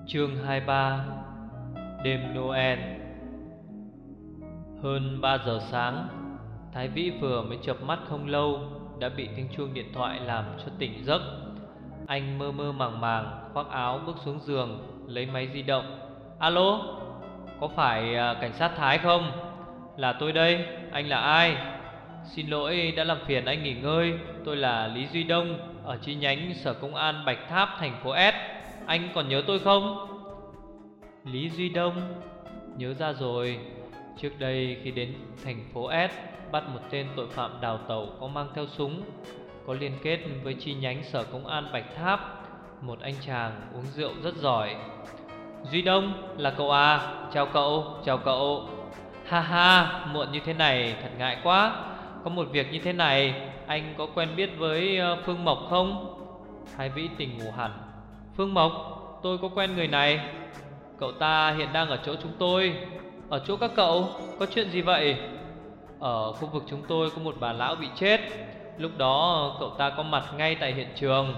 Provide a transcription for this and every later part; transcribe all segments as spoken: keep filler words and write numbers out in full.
Chương hai mươi ba. Đêm Noel. Hơn ba giờ sáng, Thái Vĩ vừa mới chợp mắt không lâu đã bị tiếng chuông điện thoại làm cho tỉnh giấc. Anh mơ mơ màng màng khoác áo bước xuống giường, lấy máy di động. Alo, có phải cảnh sát Thái không? Là tôi đây, anh là ai? Xin lỗi đã làm phiền anh nghỉ ngơi. Tôi là Lý Duy Đông, ở chi nhánh Sở Công an Bạch Tháp, thành phố S. Anh còn nhớ tôi không? Lý Duy Đông, nhớ ra rồi. Trước đây khi đến thành phố S, bắt một tên tội phạm đào tẩu có mang theo súng, có liên kết với chi nhánh Sở Công an Bạch Tháp. Một anh chàng uống rượu rất giỏi. Duy Đông, là cậu à? Chào cậu, chào cậu. Ha ha, muộn như thế này thật ngại quá. Có một việc như thế này, anh có quen biết với Phương Mộc không? Thái Vĩ tỉnh ngủ hẳn. Phương Mộc, tôi có quen người này. Cậu ta hiện đang ở chỗ chúng tôi. Ở chỗ các cậu, có chuyện gì vậy? Ở khu vực chúng tôi có một bà lão bị chết. Lúc đó cậu ta có mặt ngay tại hiện trường.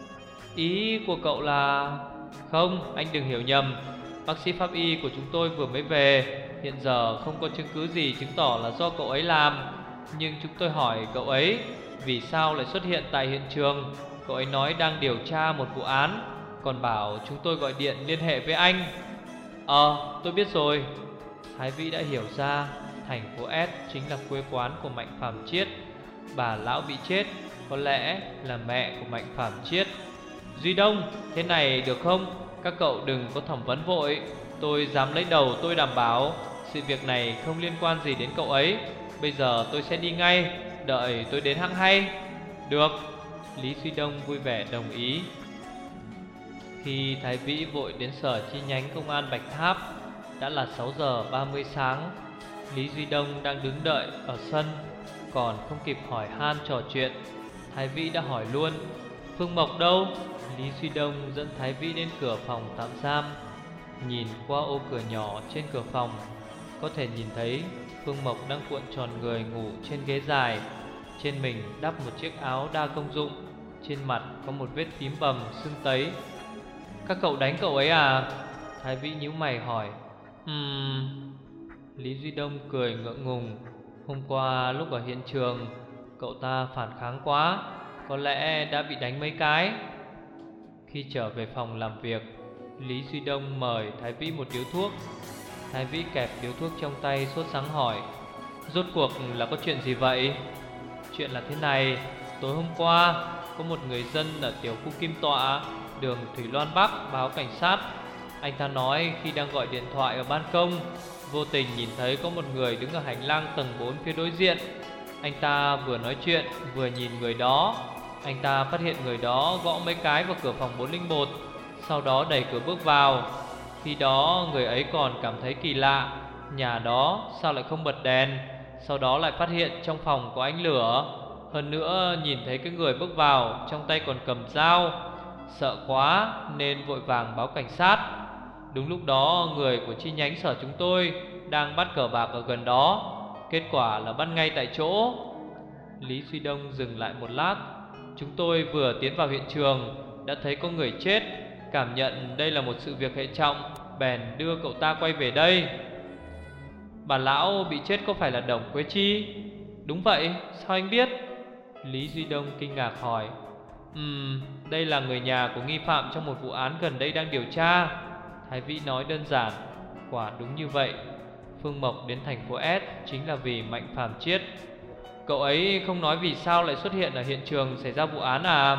Ý của cậu là... Không, anh đừng hiểu nhầm. Bác sĩ pháp y của chúng tôi vừa mới về. Hiện giờ không có chứng cứ gì chứng tỏ là do cậu ấy làm. Nhưng chúng tôi hỏi cậu ấy vì sao lại xuất hiện tại hiện trường. Cậu ấy nói đang điều tra một vụ án, còn bảo chúng tôi gọi điện liên hệ với anh. Ờ, tôi biết rồi. Thái Vĩ đã hiểu ra thành phố S chính là quê quán của Mạnh Phạm Chiết. Bà lão bị chết có lẽ là mẹ của Mạnh Phạm Chiết. Duy Đông, thế này được không? Các cậu đừng có thẩm vấn vội. Tôi dám lấy đầu tôi đảm bảo sự việc này không liên quan gì đến cậu ấy. Bây giờ tôi sẽ đi ngay, đợi tôi đến hăng hay. Được. Lý Duy Đông vui vẻ đồng ý. Khi Thái Vĩ vội đến sở chi nhánh công an Bạch Tháp, đã là sáu giờ ba mươi sáng. Lý Duy Đông đang đứng đợi ở sân, còn không kịp hỏi han trò chuyện, Thái Vĩ đã hỏi luôn. Phương Mộc đâu? Lý Duy Đông dẫn Thái Vĩ đến cửa phòng tạm giam. Nhìn qua ô cửa nhỏ trên cửa phòng, có thể nhìn thấy Phương Mộc đang cuộn tròn người ngủ trên ghế dài. Trên mình đắp một chiếc áo đa công dụng, trên mặt có một vết tím bầm sưng tấy. Các cậu đánh cậu ấy à? Thái Vĩ nhíu mày hỏi. Ừm Lý Duy Đông cười ngượng ngùng. Hôm qua lúc ở hiện trường, cậu ta phản kháng quá, có lẽ đã bị đánh mấy cái. Khi trở về phòng làm việc, Lý Duy Đông mời Thái Vĩ một điếu thuốc. Thái Vĩ kẹp điếu thuốc trong tay sốt sắng hỏi. Rốt cuộc là có chuyện gì vậy? Chuyện là thế này, tối hôm qua có một người dân ở tiểu khu Kim Tọa, đường Thủy Loan Bắc báo cảnh sát. Anh ta nói khi đang gọi điện thoại ở ban công, vô tình nhìn thấy có một người đứng ở hành lang tầng bốn phía đối diện. Anh ta vừa nói chuyện vừa nhìn người đó. Anh ta phát hiện người đó gõ mấy cái vào cửa phòng bốn không một, sau đó đẩy cửa bước vào. Khi đó người ấy còn cảm thấy kỳ lạ, nhà đó sao lại không bật đèn. Sau đó lại phát hiện trong phòng có ánh lửa. Hơn nữa nhìn thấy cái người bước vào trong tay còn cầm dao. Sợ quá nên vội vàng báo cảnh sát. Đúng lúc đó người của chi nhánh sở chúng tôi đang bắt cờ bạc ở gần đó. Kết quả là bắt ngay tại chỗ. Lý Duy Đông dừng lại một lát. Chúng tôi vừa tiến vào hiện trường đã thấy có người chết. Cảm nhận đây là một sự việc hệ trọng, bèn đưa cậu ta quay về đây. Bà lão bị chết có phải là Đồng Quế Chi? Đúng vậy, sao anh biết? Lý Duy Đông kinh ngạc hỏi. Ừm, đây là người nhà của nghi phạm trong một vụ án gần đây đang điều tra. Thái Vĩ nói đơn giản. Quả đúng như vậy, Phương Mộc đến thành phố S chính là vì Mạnh Phạm Chiết. Cậu ấy không nói vì sao lại xuất hiện ở hiện trường xảy ra vụ án à?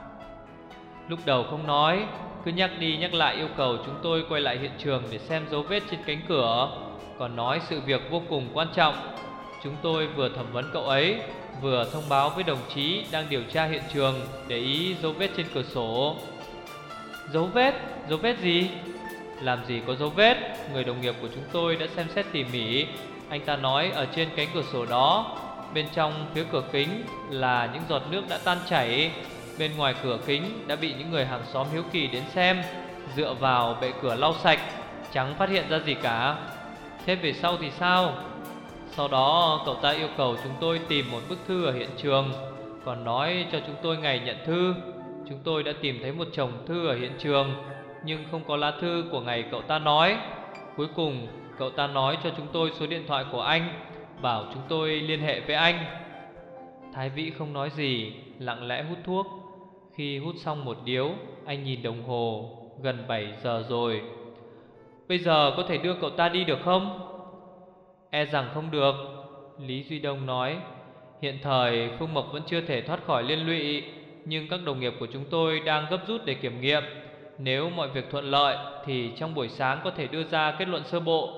Lúc đầu không nói, cứ nhắc đi nhắc lại yêu cầu chúng tôi quay lại hiện trường để xem dấu vết trên cánh cửa. Còn nói sự việc vô cùng quan trọng. Chúng tôi vừa thẩm vấn cậu ấy, vừa thông báo với đồng chí đang điều tra hiện trường để ý dấu vết trên cửa sổ. Dấu vết? Dấu vết gì? Làm gì có dấu vết? Người đồng nghiệp của chúng tôi đã xem xét tỉ mỉ. Anh ta nói ở trên cánh cửa sổ đó, bên trong phía cửa kính là những giọt nước đã tan chảy. Bên ngoài cửa kính đã bị những người hàng xóm hiếu kỳ đến xem, dựa vào bệ cửa lau sạch, chẳng phát hiện ra gì cả. Thế về sau thì sao? Sau đó cậu ta yêu cầu chúng tôi tìm một bức thư ở hiện trường, còn nói cho chúng tôi ngày nhận thư. Chúng tôi đã tìm thấy một chồng thư ở hiện trường. nhưng không có lá thư của ngày cậu ta nói. Cuối cùng cậu ta nói cho chúng tôi số điện thoại của anh, bảo chúng tôi liên hệ với anh. Thái Vĩ không nói gì, lặng lẽ hút thuốc. Khi hút xong một điếu, anh nhìn đồng hồ, gần bảy giờ rồi. Bây giờ có thể đưa cậu ta đi được không? E rằng không được, Lý Duy Đông nói. Hiện thời Phương Mộc vẫn chưa thể thoát khỏi liên lụy, nhưng các đồng nghiệp của chúng tôi đang gấp rút để kiểm nghiệm. Nếu mọi việc thuận lợi thì trong buổi sáng có thể đưa ra kết luận sơ bộ.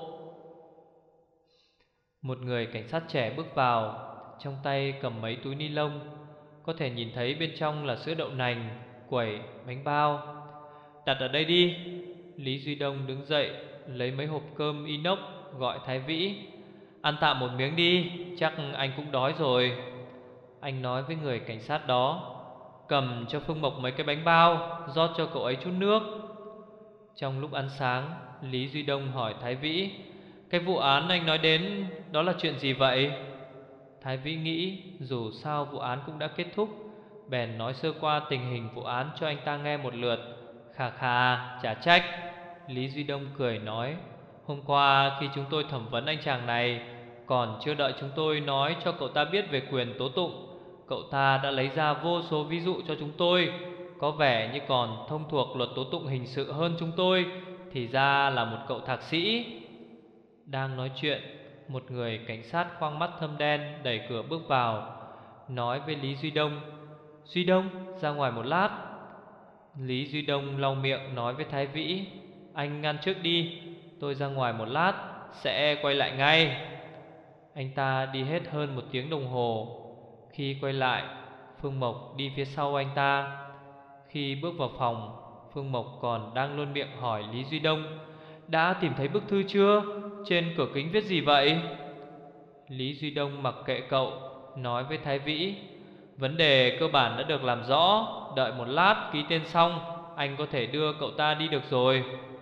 Một người cảnh sát trẻ bước vào, trong tay cầm mấy túi ni lông. Có thể nhìn thấy bên trong là sữa đậu nành, quẩy, bánh bao. Đặt ở đây đi. Lý Duy Đông đứng dậy, lấy mấy hộp cơm inox, gọi Thái Vĩ. Ăn tạm một miếng đi, chắc anh cũng đói rồi. Anh nói với người cảnh sát đó, cầm cho Phương Mộc mấy cái bánh bao, rót cho cậu ấy chút nước. Trong lúc ăn sáng, Lý Duy Đông hỏi Thái Vĩ, cái vụ án anh nói đến đó là chuyện gì vậy? Thái Vĩ nghĩ dù sao vụ án cũng đã kết thúc, bèn nói sơ qua tình hình vụ án cho anh ta nghe một lượt. Khà khà, chả trách. Lý Duy Đông cười nói, hôm qua khi chúng tôi thẩm vấn anh chàng này, còn chưa đợi chúng tôi nói cho cậu ta biết về quyền tố tụng, cậu ta đã lấy ra vô số ví dụ cho chúng tôi. Có vẻ như còn thông thuộc luật tố tụng hình sự hơn chúng tôi, thì ra là một cậu thạc sĩ. Đang nói chuyện, một người cảnh sát khoang mắt thâm đen đẩy cửa bước vào, nói với Lý Duy Đông, Duy Đông, ra ngoài một lát. Lý Duy Đông lau miệng nói với Thái Vĩ, anh ngăn trước đi, tôi ra ngoài một lát sẽ quay lại ngay. Anh ta đi hết hơn một tiếng đồng hồ. Khi quay lại, Phương Mộc đi phía sau anh ta. Khi bước vào phòng, Phương Mộc còn đang luôn miệng hỏi Lý Duy Đông, đã tìm thấy bức thư chưa? Trên cửa kính viết gì vậy? Lý Duy Đông mặc kệ cậu, nói với Thái Vĩ, vấn đề cơ bản đã được làm rõ, đợi một lát ký tên xong, anh có thể đưa cậu ta đi được rồi.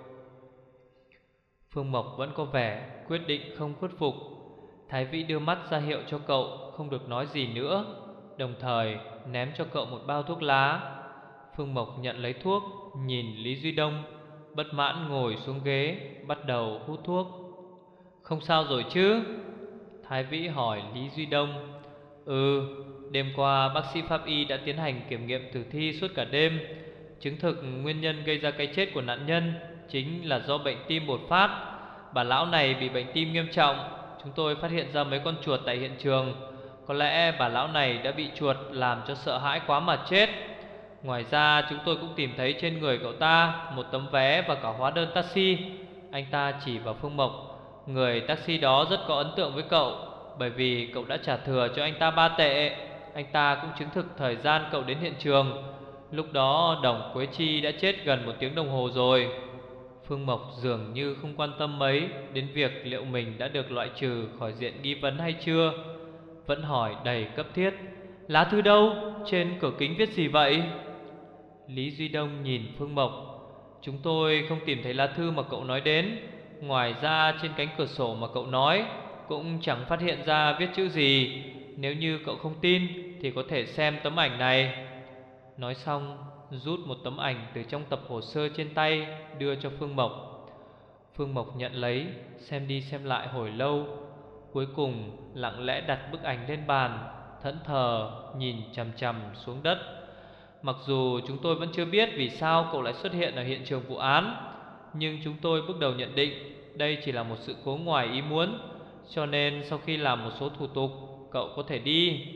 Phương Mộc vẫn có vẻ quyết định không khuất phục. Thái Vĩ đưa mắt ra hiệu cho cậu không được nói gì nữa, đồng thời ném cho cậu một bao thuốc lá. Phương Mộc nhận lấy thuốc, nhìn Lý Duy Đông, bất mãn ngồi xuống ghế, bắt đầu hút thuốc. Không sao rồi chứ? Thái Vĩ hỏi Lý Duy Đông. Ừ, đêm qua bác sĩ pháp y đã tiến hành kiểm nghiệm tử thi suốt cả đêm, chứng thực nguyên nhân gây ra cái chết của nạn nhân chính là do bệnh tim bột phát. Bà lão này bị bệnh tim nghiêm trọng. Chúng tôi phát hiện ra mấy con chuột tại hiện trường. Có lẽ bà lão này đã bị chuột làm cho sợ hãi quá mà chết. Ngoài ra chúng tôi cũng tìm thấy trên người cậu ta một tấm vé và cả hóa đơn taxi. Anh ta chỉ vào Phương Mộc. Người taxi đó rất có ấn tượng với cậu, bởi vì cậu đã trả thừa cho anh ta ba tệ. Anh ta cũng chứng thực thời gian cậu đến hiện trường. Lúc đó Đồng Quế Chi đã chết gần một tiếng đồng hồ rồi. Phương Mộc dường như không quan tâm mấy đến việc liệu mình đã được loại trừ khỏi diện nghi vấn hay chưa, vẫn hỏi đầy cấp thiết, lá thư đâu? Trên cửa kính viết gì vậy? Lý Duy Đông nhìn Phương Mộc. Chúng tôi không tìm thấy lá thư mà cậu nói đến. Ngoài ra trên cánh cửa sổ mà cậu nói cũng chẳng phát hiện ra viết chữ gì. Nếu như cậu không tin thì có thể xem tấm ảnh này. Nói xong rút một tấm ảnh từ trong tập hồ sơ trên tay, đưa cho Phương Mộc. Phương Mộc nhận lấy, xem đi xem lại hồi lâu, cuối cùng lặng lẽ đặt bức ảnh lên bàn, thẫn thờ nhìn chằm chằm xuống đất. Mặc dù chúng tôi vẫn chưa biết vì sao cậu lại xuất hiện ở hiện trường vụ án, nhưng chúng tôi bước đầu nhận định đây chỉ là một sự cố ngoài ý muốn. Cho nên sau khi làm một số thủ tục, cậu có thể đi.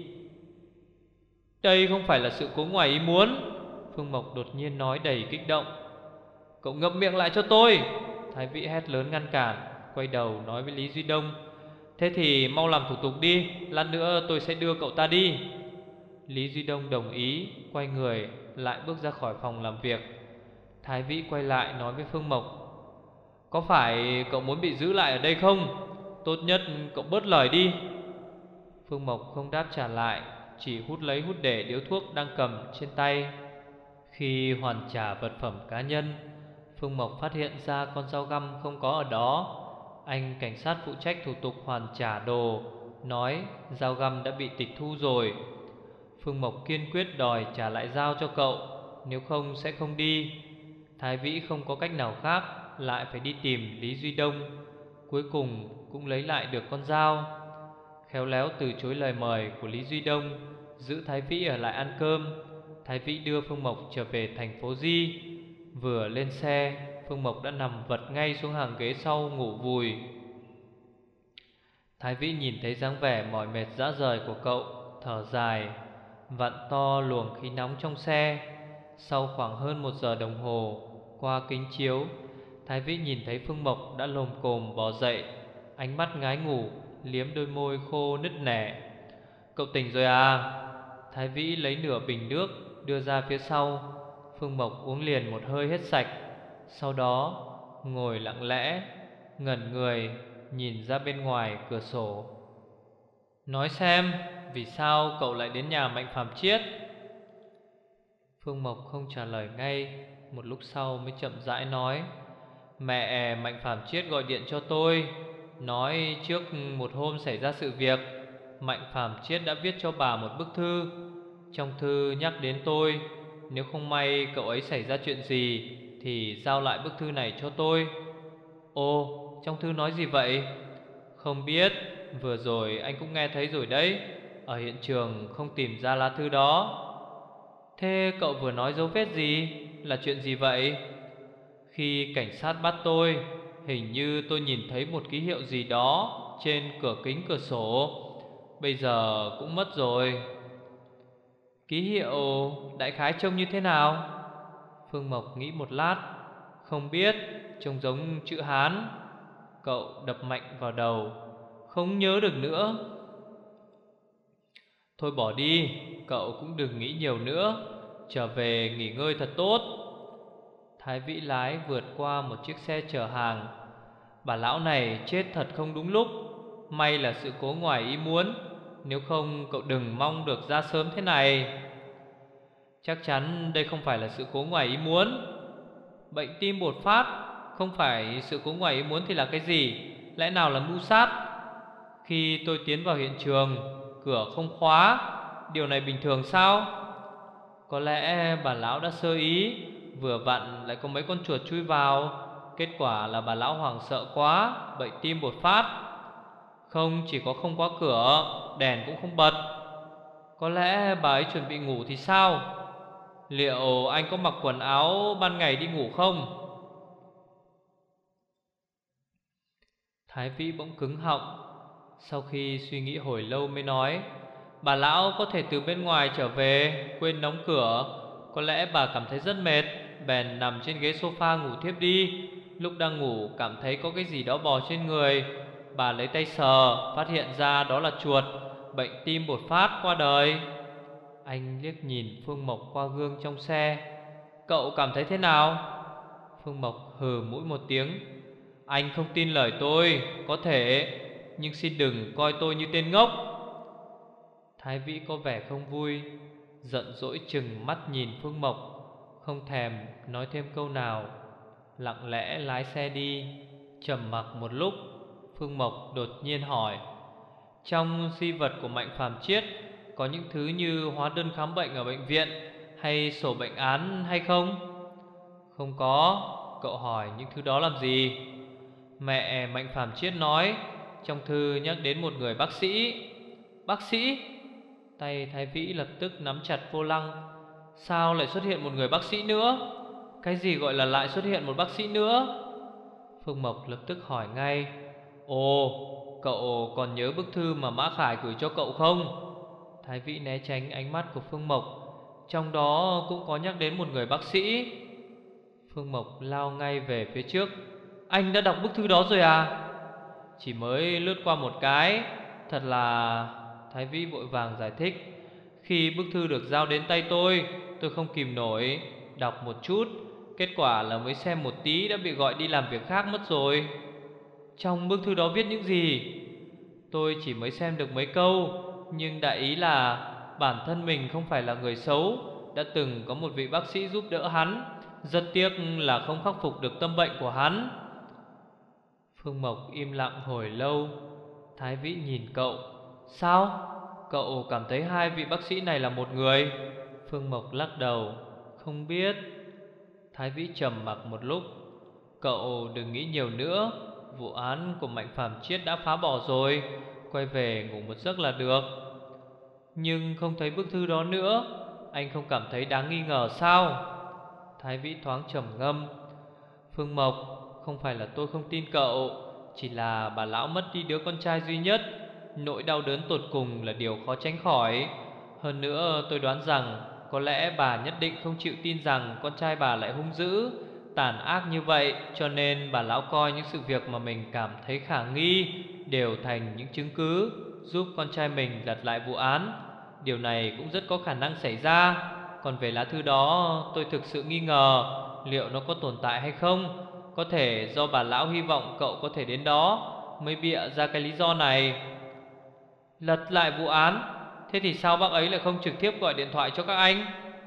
Đây không phải là sự cố ngoài ý muốn, Phương Mộc đột nhiên nói đầy kích động. Cậu ngậm miệng lại cho tôi, Thái Vĩ hét lớn ngăn cản, quay đầu nói với Lý Duy Đông, thế thì mau làm thủ tục đi, lát nữa tôi sẽ đưa cậu ta đi. Lý Duy Đông đồng ý, quay người lại bước ra khỏi phòng làm việc. Thái Vĩ quay lại nói với Phương Mộc, có phải cậu muốn bị giữ lại ở đây không? Tốt nhất cậu bớt lời đi. Phương Mộc không đáp trả lại, chỉ hút lấy hút để điếu thuốc đang cầm trên tay. Khi hoàn trả vật phẩm cá nhân, Phương Mộc phát hiện ra con dao găm không có ở đó. Anh cảnh sát phụ trách thủ tục hoàn trả đồ nói dao găm đã bị tịch thu rồi. Phương Mộc kiên quyết đòi trả lại dao cho cậu, nếu không sẽ không đi. Thái Vĩ không có cách nào khác, lại phải đi tìm Lý Duy Đông. Cuối cùng cũng lấy lại được con dao. Khéo léo từ chối lời mời của Lý Duy Đông, giữ Thái Vĩ ở lại ăn cơm. Thái Vĩ đưa Phương Mộc trở về thành phố Di. Vừa lên xe, Phương Mộc đã nằm vật ngay xuống hàng ghế sau ngủ vùi. Thái Vĩ nhìn thấy dáng vẻ mỏi mệt rã rời của cậu, thở dài, vặn to luồng khí nóng trong xe. Sau khoảng hơn một giờ đồng hồ, qua kính chiếu, Thái Vĩ nhìn thấy Phương Mộc đã lồm cồm bò dậy, ánh mắt ngái ngủ, liếm đôi môi khô nứt nẻ. Cậu tỉnh rồi à? Thái Vĩ lấy nửa bình nước đưa ra phía sau. Phương Mộc uống liền một hơi hết sạch, sau đó ngồi lặng lẽ, ngẩn người nhìn ra bên ngoài cửa sổ. Nói xem, vì sao cậu lại đến nhà Mạnh Phàm Chiết? Phương Mộc không trả lời ngay, một lúc sau mới chậm rãi nói. Mẹ Mạnh Phàm Chiết gọi điện cho tôi, nói trước một hôm xảy ra sự việc, Mạnh Phàm Chiết đã viết cho bà một bức thư. Trong thư nhắc đến tôi, nếu không may cậu ấy xảy ra chuyện gì thì giao lại bức thư này cho tôi. Ồ, trong thư nói gì vậy? Không biết, vừa rồi anh cũng nghe thấy rồi đấy. Ở hiện trường không tìm ra lá thư đó. Thế cậu vừa nói dấu vết gì? Là chuyện gì vậy? Khi cảnh sát bắt tôi, hình như tôi nhìn thấy một ký hiệu gì đó trên cửa kính cửa sổ. Bây giờ cũng mất rồi. Ký hiệu đại khái trông như thế nào? Phương Mộc nghĩ một lát. Không biết, trông giống chữ Hán. Cậu đập mạnh vào đầu. Không nhớ được nữa. Thôi bỏ đi, cậu cũng đừng nghĩ nhiều nữa, trở về nghỉ ngơi thật tốt. Thái Vĩ lái vượt qua một chiếc xe chở hàng. Bà lão này chết thật không đúng lúc. May là sự cố ngoài ý muốn, nếu không cậu đừng mong được ra sớm thế này. Chắc chắn đây không phải là sự cố ngoài ý muốn. Bệnh tim bột phát không phải sự cố ngoài ý muốn thì là cái gì? Lẽ nào là mưu sát? Khi tôi tiến vào hiện trường, cửa không khóa. Điều này bình thường sao? Có lẽ bà lão đã sơ ý, vừa vặn lại có mấy con chuột chui vào. Kết quả là bà lão hoảng sợ quá, bệnh tim bột phát. Không chỉ có không khóa cửa, đèn cũng không bật. Có lẽ bà ấy chuẩn bị ngủ thì sao? Liệu anh có mặc quần áo ban ngày đi ngủ không? Thái Vĩ bỗng cứng họng. Sau khi suy nghĩ hồi lâu mới nói. Bà lão có thể từ bên ngoài trở về, quên đóng cửa. Có lẽ bà cảm thấy rất mệt, bèn nằm trên ghế sofa ngủ thiếp đi. Lúc đang ngủ cảm thấy có cái gì đó bò trên người. Bà lấy tay sờ, phát hiện ra đó là chuột. Bệnh tim bột phát qua đời. Anh liếc nhìn Phương Mộc qua gương trong xe. Cậu cảm thấy thế nào? Phương Mộc hừ mũi một tiếng. Anh không tin lời tôi, có thể, nhưng xin đừng coi tôi như tên ngốc. Thái Vĩ có vẻ không vui, giận dỗi chừng mắt nhìn Phương Mộc, không thèm nói thêm câu nào, lặng lẽ lái xe đi. Trầm mặc một lúc, Phương Mộc đột nhiên hỏi. Trong di vật của Mạnh Phàm Chiết có những thứ như hóa đơn khám bệnh ở bệnh viện hay sổ bệnh án hay không? Không có. Cậu hỏi những thứ đó làm gì? Mẹ Mạnh Phàm Chiết nói trong thư nhắc đến một người bác sĩ. Bác sĩ? Tay Thái Vĩ lập tức nắm chặt vô lăng. Sao lại xuất hiện một người bác sĩ nữa? Cái gì gọi là lại xuất hiện một bác sĩ nữa? Phương Mộc lập tức hỏi ngay. Ồ, cậu còn nhớ bức thư mà Mã Khải gửi cho cậu không? Thái Vĩ né tránh ánh mắt của Phương Mộc. Trong đó cũng có nhắc đến một người bác sĩ. Phương Mộc lao ngay về phía trước. Anh đã đọc bức thư đó rồi à? Chỉ mới lướt qua một cái. Thật là... Thái Vĩ vội vàng giải thích. Khi bức thư được giao đến tay tôi, tôi không kìm nổi, đọc một chút. Kết quả là mới xem một tí đã bị gọi đi làm việc khác mất rồi. Trong bức thư đó viết những gì? Tôi chỉ mới xem được mấy câu, nhưng đại ý là bản thân mình không phải là người xấu, đã từng có một vị bác sĩ giúp đỡ hắn. Rất tiếc là không khắc phục được tâm bệnh của hắn. Phương Mộc im lặng hồi lâu. Thái Vĩ nhìn cậu. Sao? Cậu cảm thấy hai vị bác sĩ này là một người? Phương Mộc lắc đầu. Không biết. Thái Vĩ trầm mặc một lúc. Cậu đừng nghĩ nhiều nữa, vụ án của Mạnh Phàm Chiết đã phá bỏ rồi, quay về ngủ một giấc là được. Nhưng không thấy bức thư đó nữa, anh không cảm thấy đáng nghi ngờ sao? Thái Vĩ thoáng trầm ngâm. Phương Mộc, không phải là tôi không tin cậu, chỉ là bà lão mất đi đứa con trai duy nhất, nỗi đau đớn tột cùng là điều khó tránh khỏi. Hơn nữa tôi đoán rằng có lẽ bà nhất định không chịu tin rằng con trai bà lại hung dữ, tàn ác như vậy, cho nên bà lão coi những sự việc mà mình cảm thấy khả nghi đều thành những chứng cứ giúp con trai mình lật lại vụ án. Điều này cũng rất có khả năng xảy ra. Còn về lá thư đó, tôi thực sự nghi ngờ liệu nó có tồn tại hay không. Có thể do bà lão hy vọng cậu có thể đến đó mới bịa ra cái lý do này. Lật lại vụ án? Thế thì sao bác ấy lại không trực tiếp gọi điện thoại cho các anh?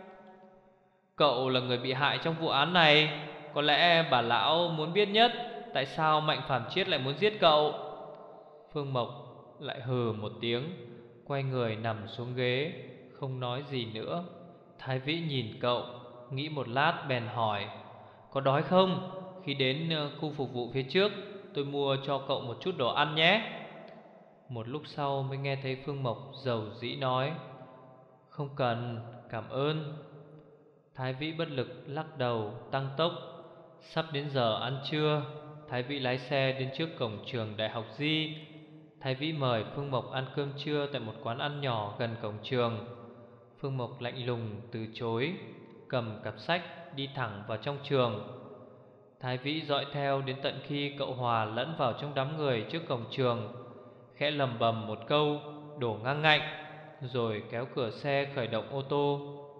Cậu là người bị hại trong vụ án này, có lẽ bà lão muốn biết nhất tại sao Mạnh Phàm Chiết lại muốn giết cậu. Phương Mộc lại hừ một tiếng, quay người nằm xuống ghế, không nói gì nữa. Thái Vĩ nhìn cậu, nghĩ một lát bèn hỏi: có đói không? Khi đến khu phục vụ phía trước, tôi mua cho cậu một chút đồ ăn nhé. Một lúc sau mới nghe thấy Phương Mộc dầu dĩ nói: không cần, cảm ơn. Thái Vĩ bất lực lắc đầu tăng tốc. Sắp đến giờ ăn trưa, Thái Vĩ lái xe đến trước cổng trường Đại học Di. Thái Vĩ mời Phương Mộc ăn cơm trưa tại một quán ăn nhỏ gần cổng trường. Phương Mộc lạnh lùng từ chối, cầm cặp sách đi thẳng vào trong trường. Thái Vĩ dõi theo đến tận khi cậu Hòa lẫn vào trong đám người trước cổng trường, khẽ lầm bầm một câu đổ ngang ngạnh, rồi kéo cửa xe khởi động ô tô.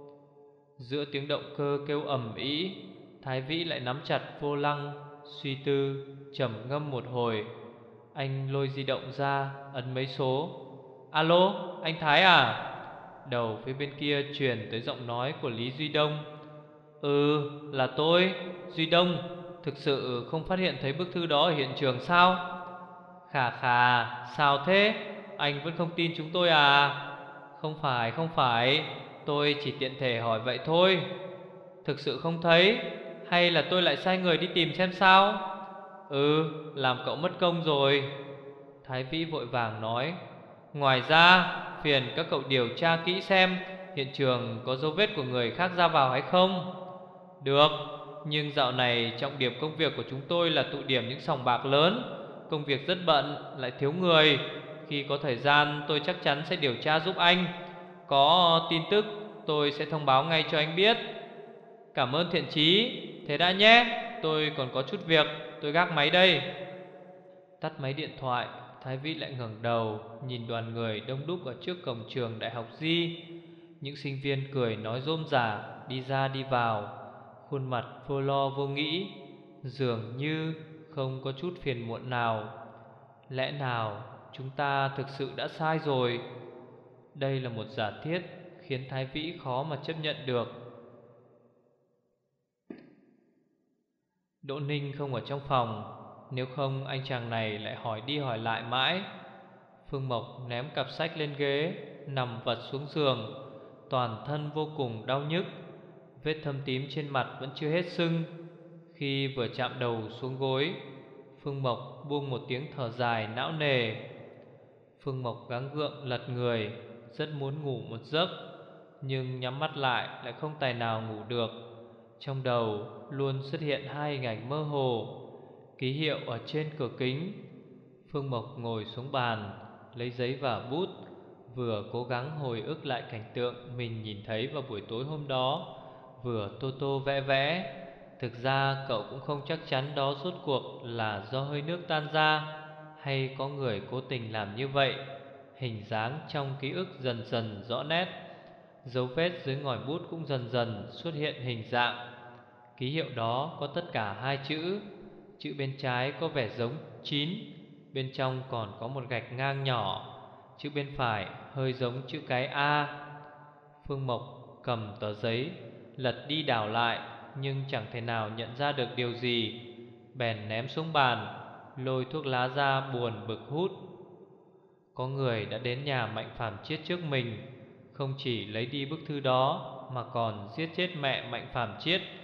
Giữa tiếng động cơ kêu ầm ĩ, Thái Vĩ lại nắm chặt vô lăng, suy tư, trầm ngâm một hồi. Anh lôi di động ra, ấn mấy số. Alo, anh Thái à? Đầu phía bên kia truyền tới giọng nói của Lý Duy Đông. Ừ, là tôi, Duy Đông. Thực sự không phát hiện thấy bức thư đó ở hiện trường sao? Khà khà, sao thế? Anh vẫn không tin chúng tôi à? Không phải, không phải, tôi chỉ tiện thể hỏi vậy thôi. Thực sự không thấy, hay là tôi lại sai người đi tìm xem sao? Ừ, làm cậu mất công rồi. Thái Vĩ vội vàng nói: ngoài ra, phiền các cậu điều tra kỹ xem hiện trường có dấu vết của người khác ra vào hay không. Được, nhưng dạo này trọng điểm công việc của chúng tôi là tụ điểm những sòng bạc lớn. Công việc rất bận, lại thiếu người. Khi có thời gian tôi chắc chắn sẽ điều tra giúp anh. Có tin tức tôi sẽ thông báo ngay cho anh biết. Cảm ơn thiện chí. Thế đã nhé, tôi còn có chút việc, tôi gác máy đây. Tắt máy điện thoại, Thái Vĩ lại ngẩng đầu nhìn đoàn người đông đúc ở trước cổng trường Đại học Di. Những sinh viên cười nói rôm rả đi ra đi vào, khuôn mặt vô lo vô nghĩ, dường như không có chút phiền muộn nào. Lẽ nào chúng ta thực sự đã sai rồi? Đây là một giả thiết khiến Thái Vĩ khó mà chấp nhận được. Đỗ Ninh không ở trong phòng, nếu không anh chàng này lại hỏi đi hỏi lại mãi. Phương Mộc ném cặp sách lên ghế, nằm vật xuống giường, toàn thân vô cùng đau nhức. Vết thâm tím trên mặt vẫn chưa hết sưng. Khi vừa chạm đầu xuống gối, Phương Mộc buông một tiếng thở dài não nề. Phương Mộc gắng gượng lật người, rất muốn ngủ một giấc, nhưng nhắm mắt lại lại không tài nào ngủ được. Trong đầu luôn xuất hiện hai hình ảnh mơ hồ, ký hiệu ở trên cửa kính. Phương Mộc ngồi xuống bàn, lấy giấy và bút, vừa cố gắng hồi ức lại cảnh tượng mình nhìn thấy vào buổi tối hôm đó, vừa tô tô vẽ vẽ. Thực ra cậu cũng không chắc chắn đó rốt cuộc là do hơi nước tan ra, hay có người cố tình làm như vậy. Hình dáng trong ký ức dần dần rõ nét, dấu vết dưới ngòi bút cũng dần dần xuất hiện hình dạng. Ký hiệu đó có tất cả hai chữ. Chữ bên trái có vẻ giống chín, bên trong còn có một gạch ngang nhỏ. Chữ bên phải hơi giống chữ cái A. Phương Mộc cầm tờ giấy, lật đi đảo lại, nhưng chẳng thể nào nhận ra được điều gì. Bèn ném xuống bàn, lôi thuốc lá ra buồn bực hút. Có người đã đến nhà Mạnh Phàm Chiết trước mình, không chỉ lấy đi bức thư đó mà còn giết chết mẹ Mạnh Phàm Chiết.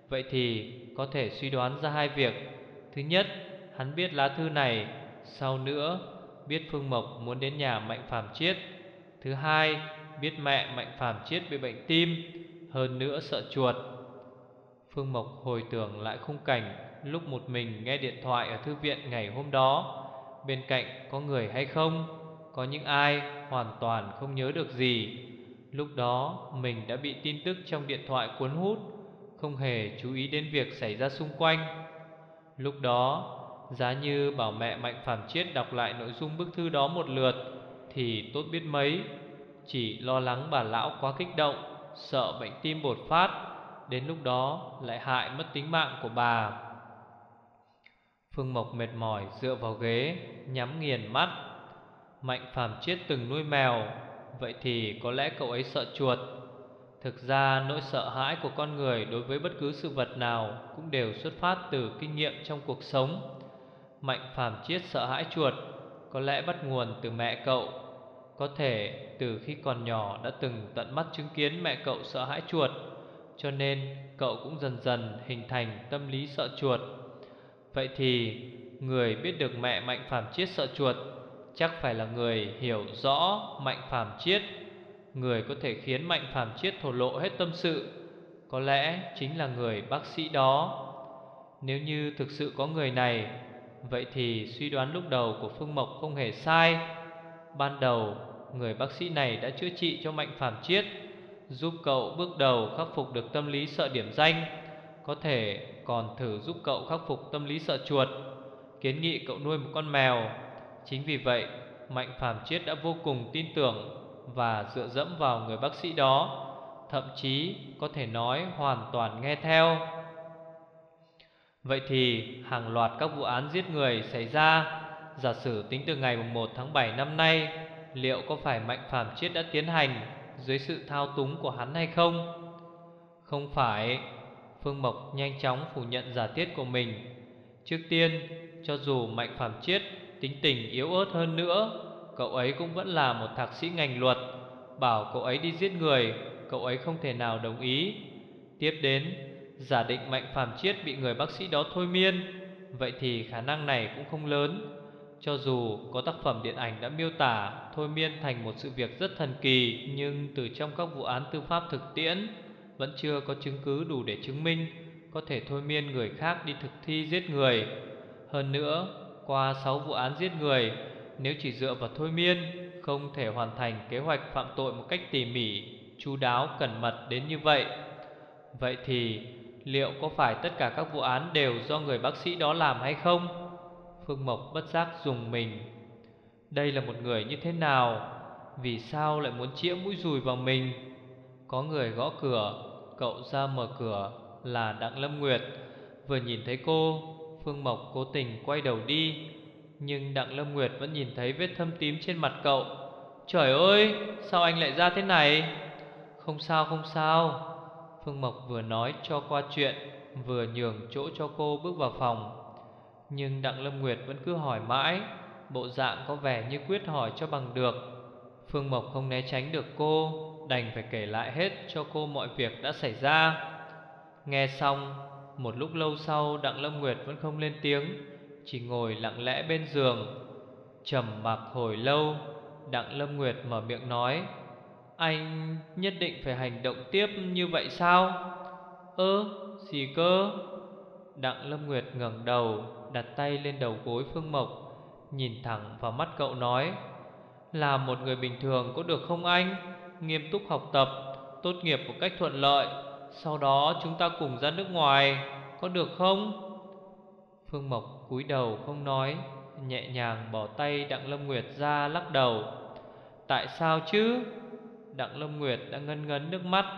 Vậy thì có thể suy đoán ra hai việc. Thứ nhất, hắn biết lá thư này. Sau nữa, biết Phương Mộc muốn đến nhà Mạnh Phàm Chiết. Thứ hai, biết mẹ Mạnh Phàm Chiết bị bệnh tim. Hơn nữa sợ chuột. Phương Mộc hồi tưởng lại khung cảnh lúc một mình nghe điện thoại ở thư viện ngày hôm đó. Bên cạnh có người hay không? Có những ai hoàn toàn không nhớ được gì. Lúc đó mình đã bị tin tức trong điện thoại cuốn hút, không hề chú ý đến việc xảy ra xung quanh. Lúc đó, giá như bảo mẹ Mạnh Phàm Chiết đọc lại nội dung bức thư đó một lượt thì tốt biết mấy. Chỉ lo lắng bà lão quá kích động, sợ bệnh tim bột phát, đến lúc đó lại hại mất tính mạng của bà. Phương Mộc mệt mỏi dựa vào ghế, nhắm nghiền mắt. Mạnh Phàm Chiết từng nuôi mèo, vậy thì có lẽ cậu ấy sợ chuột. Thực ra nỗi sợ hãi của con người đối với bất cứ sự vật nào cũng đều xuất phát từ kinh nghiệm trong cuộc sống. Mạnh Phàm Chiết sợ hãi chuột có lẽ bắt nguồn từ mẹ cậu. Có thể từ khi còn nhỏ đã từng tận mắt chứng kiến mẹ cậu sợ hãi chuột, cho nên cậu cũng dần dần hình thành tâm lý sợ chuột. Vậy thì người biết được mẹ Mạnh Phàm Chiết sợ chuột chắc phải là người hiểu rõ Mạnh Phàm Chiết, người có thể khiến Mạnh Phàm Chiết thổ lộ hết tâm sự. Có lẽ chính là người bác sĩ đó. Nếu như thực sự có người này, vậy thì suy đoán lúc đầu của Phương Mộc không hề sai. Ban đầu, người bác sĩ này đã chữa trị cho Mạnh Phàm Chiết, giúp cậu bước đầu khắc phục được tâm lý sợ điểm danh. Có thể còn thử giúp cậu khắc phục tâm lý sợ chuột, kiến nghị cậu nuôi một con mèo. Chính vì vậy, Mạnh Phàm Chiết đã vô cùng tin tưởng và dựa dẫm vào người bác sĩ đó, thậm chí có thể nói hoàn toàn nghe theo. Vậy thì hàng loạt các vụ án giết người xảy ra, giả sử tính từ ngày một tháng bảy năm nay, liệu có phải Mạnh Phàm Chiết đã tiến hành dưới sự thao túng của hắn hay không? Không phải. Phương Mộc nhanh chóng phủ nhận giả thiết của mình. Trước tiên, cho dù Mạnh Phàm Chiết tính tình yếu ớt hơn nữa, cậu ấy cũng vẫn là một thạc sĩ ngành luật. Bảo cậu ấy đi giết người, cậu ấy không thể nào đồng ý. Tiếp đến, giả định Mạnh Phàm Chiết bị người bác sĩ đó thôi miên, vậy thì khả năng này cũng không lớn. Cho dù có tác phẩm điện ảnh đã miêu tả thôi miên thành một sự việc rất thần kỳ, nhưng từ trong các vụ án tư pháp thực tiễn vẫn chưa có chứng cứ đủ để chứng minh có thể thôi miên người khác đi thực thi giết người. Hơn nữa, qua sáu vụ án giết người, nếu chỉ dựa vào thôi miên không thể hoàn thành kế hoạch phạm tội một cách tỉ mỉ, chu đáo, cẩn mật đến như vậy. Vậy thì liệu có phải tất cả các vụ án đều do người bác sĩ đó làm hay không? Phương Mộc bất giác rùng mình. Đây là một người như thế nào? Vì sao lại muốn chĩa mũi dùi vào mình? Có người gõ cửa. Cậu ra mở cửa là Đặng Lâm Nguyệt. Vừa nhìn thấy cô, Phương Mộc cố tình quay đầu đi, nhưng Đặng Lâm Nguyệt vẫn nhìn thấy vết thâm tím trên mặt cậu. Trời ơi, sao anh lại ra thế này? Không sao, không sao. Phương Mộc vừa nói cho qua chuyện, vừa nhường chỗ cho cô bước vào phòng. Nhưng Đặng Lâm Nguyệt vẫn cứ hỏi mãi, bộ dạng có vẻ như quyết hỏi cho bằng được. Phương Mộc không né tránh được cô, đành phải kể lại hết cho cô mọi việc đã xảy ra. Nghe xong, một lúc lâu sau Đặng Lâm Nguyệt vẫn không lên tiếng, chỉ ngồi lặng lẽ bên giường. Trầm mặc hồi lâu, Đặng Lâm Nguyệt mở miệng nói: Anh nhất định phải hành động tiếp như vậy sao? Ơ, gì cơ? Đặng Lâm Nguyệt ngẩng đầu, đặt tay lên đầu gối Phương Mộc, nhìn thẳng vào mắt cậu nói: Là một người bình thường có được không anh? Nghiêm túc học tập, tốt nghiệp một cách thuận lợi, sau đó chúng ta cùng ra nước ngoài, có được không? Phương Mộc cúi đầu không nói, nhẹ nhàng bỏ tay Đặng Lâm Nguyệt ra, lắc đầu. Tại sao chứ? Đặng Lâm Nguyệt đã ngấn ngấn nước mắt.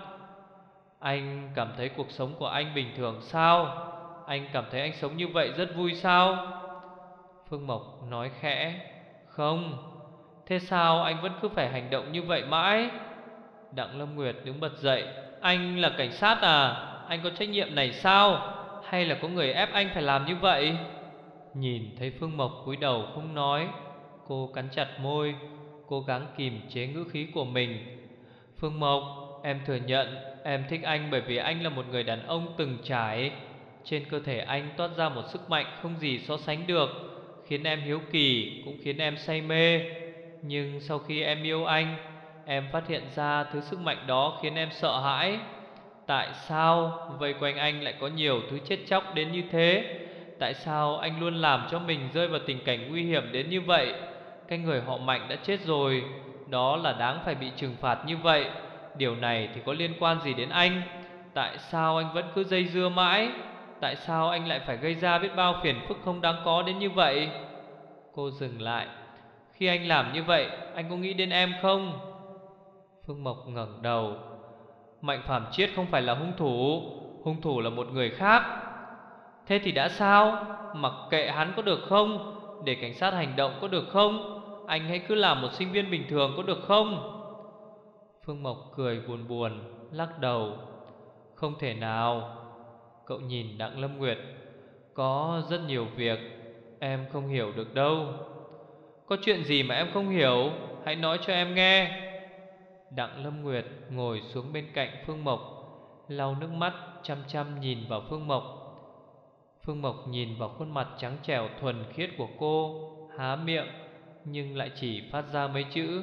Anh cảm thấy cuộc sống của anh bình thường sao? Anh cảm thấy anh sống như vậy rất vui sao? Phương Mộc nói khẽ: Không. Thế sao anh vẫn cứ phải hành động như vậy mãi? Đặng Lâm Nguyệt đứng bật dậy. Anh là cảnh sát à? Anh có trách nhiệm này sao? Hay là có người ép anh phải làm như vậy? Nhìn thấy Phương Mộc cúi đầu không nói, cô cắn chặt môi, cố gắng kìm chế ngữ khí của mình. Phương Mộc, em thừa nhận Em thích anh bởi vì anh là một người đàn ông từng trải. Trên cơ thể anh toát ra một sức mạnh không gì so sánh được, khiến em hiếu kỳ, cũng khiến em say mê. Nhưng sau khi em yêu anh, em phát hiện ra thứ sức mạnh đó khiến em sợ hãi. Tại sao vây quanh anh lại có nhiều thứ chết chóc đến như thế? Tại sao anh luôn làm cho mình rơi vào tình cảnh nguy hiểm đến như vậy? Cái người họ Mạnh đã chết rồi, đó là đáng phải bị trừng phạt như vậy. Điều này thì có liên quan gì đến anh? Tại sao anh vẫn cứ dây dưa mãi? Tại sao anh lại phải gây ra biết bao phiền phức không đáng có đến như vậy? Cô dừng lại. Khi anh làm như vậy, anh có nghĩ đến em không? Phương Mộc ngẩng đầu. Mạnh Phàm Chiết không phải là hung thủ, hung thủ là một người khác. Thế thì đã sao? Mặc kệ hắn có được không? Để cảnh sát hành động có được không? Anh hãy cứ làm một sinh viên bình thường có được không? Phương Mộc cười buồn buồn, lắc đầu. Không thể nào. Cậu nhìn Đặng Lâm Nguyệt. Có rất nhiều việc em không hiểu được đâu. Có chuyện gì mà em không hiểu? Hãy nói cho em nghe. Đặng Lâm Nguyệt ngồi xuống bên cạnh Phương Mộc, lau nước mắt chăm chăm nhìn vào Phương Mộc. Phương Mộc nhìn vào khuôn mặt trắng trẻo thuần khiết của cô, há miệng nhưng lại chỉ phát ra mấy chữ: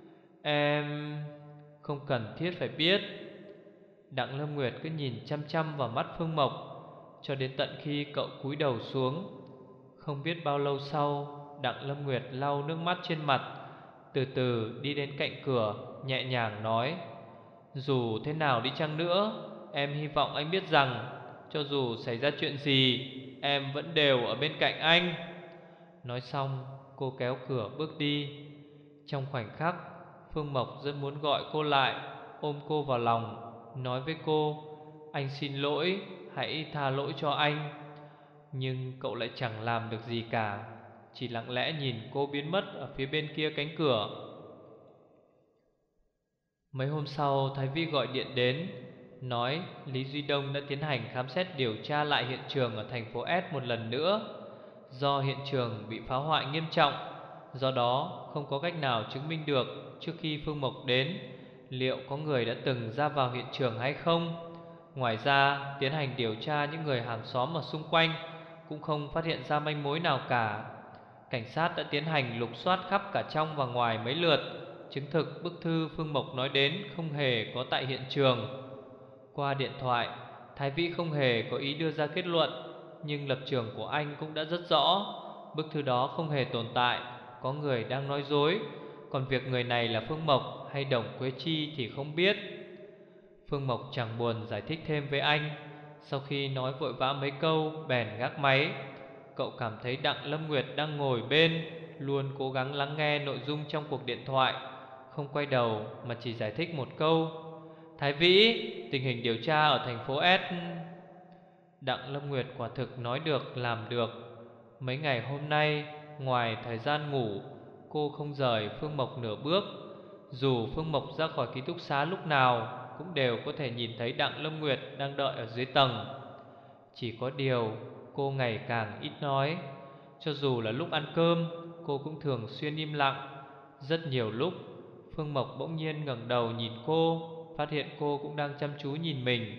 Em không cần thiết phải biết. Đặng Lâm Nguyệt cứ nhìn chăm chăm vào mắt Phương Mộc cho đến tận khi cậu cúi đầu xuống. Không biết bao lâu sau, Đặng Lâm Nguyệt lau nước mắt trên mặt, từ từ đi đến cạnh cửa, nhẹ nhàng nói: Dù thế nào đi chăng nữa, em hy vọng anh biết rằng cho dù xảy ra chuyện gì, em vẫn đều ở bên cạnh anh. Nói xong, cô kéo cửa bước đi. Trong khoảnh khắc, Phương Mộc rất muốn gọi cô lại, ôm cô vào lòng, nói với cô: Anh xin lỗi, hãy tha lỗi cho anh. Nhưng cậu lại chẳng làm được gì cả, chỉ lặng lẽ nhìn cô biến mất ở phía bên kia cánh cửa. Mấy hôm sau, Thái Vi gọi điện đến, nói Lý Duy Đông đã tiến hành khám xét điều tra lại hiện trường ở thành phố S một lần nữa. Do hiện trường bị phá hoại nghiêm trọng, do đó không có cách nào chứng minh được trước khi Phương Mộc đến liệu có người đã từng ra vào hiện trường hay không. Ngoài ra, tiến hành điều tra những người hàng xóm ở xung quanh cũng không phát hiện ra manh mối nào cả. Cảnh sát đã tiến hành lục soát khắp cả trong và ngoài mấy lượt, chứng thực bức thư Phương Mộc nói đến không hề có tại hiện trường. Qua điện thoại, Thái Vĩ không hề có ý đưa ra kết luận, nhưng lập trường của anh cũng đã rất rõ. Bức thư đó không hề tồn tại, có người đang nói dối. Còn việc người này là Phương Mộc hay Đồng Quế Chi thì không biết. Phương Mộc chẳng buồn giải thích thêm với anh. Sau khi nói vội vã mấy câu, bèn gác máy. Cậu cảm thấy Đặng Lâm Nguyệt đang ngồi bên, luôn cố gắng lắng nghe nội dung trong cuộc điện thoại, không quay đầu mà chỉ giải thích một câu: Thái Vĩ, tình hình điều tra ở thành phố S. Đặng Lâm Nguyệt quả thực nói được làm được. Mấy ngày hôm nay, ngoài thời gian ngủ, cô không rời Phương Mộc nửa bước. Dù Phương Mộc ra khỏi ký túc xá lúc nào cũng đều có thể nhìn thấy Đặng Lâm Nguyệt đang đợi ở dưới tầng. Chỉ có điều cô ngày càng ít nói. Cho dù là lúc ăn cơm, cô cũng thường xuyên im lặng. Rất nhiều lúc Phương Mộc bỗng nhiên ngẩng đầu nhìn cô, phát hiện cô cũng đang chăm chú nhìn mình.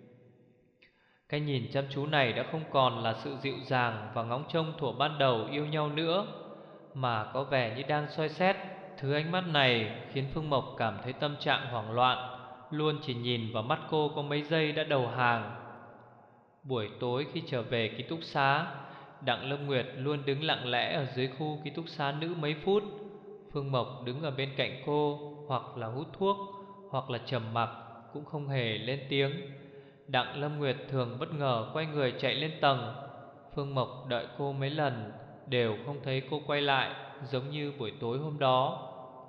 Cái nhìn chăm chú này đã không còn là sự dịu dàng và ngóng trông thuở ban đầu yêu nhau nữa, mà có vẻ như đang soi xét. Thứ ánh mắt này khiến Phương Mộc cảm thấy tâm trạng hoảng loạn, luôn chỉ nhìn vào mắt cô có mấy giây đã đầu hàng. Buổi tối khi trở về ký túc xá, Đặng Lâm Nguyệt luôn đứng lặng lẽ ở dưới khu ký túc xá nữ mấy phút. Phương Mộc đứng ở bên cạnh cô, hoặc là hút thuốc, hoặc là trầm mặc, cũng không hề lên tiếng. Đặng Lâm Nguyệt thường bất ngờ quay người chạy lên tầng. Phương Mộc đợi cô mấy lần đều không thấy cô quay lại, giống như buổi tối hôm đó.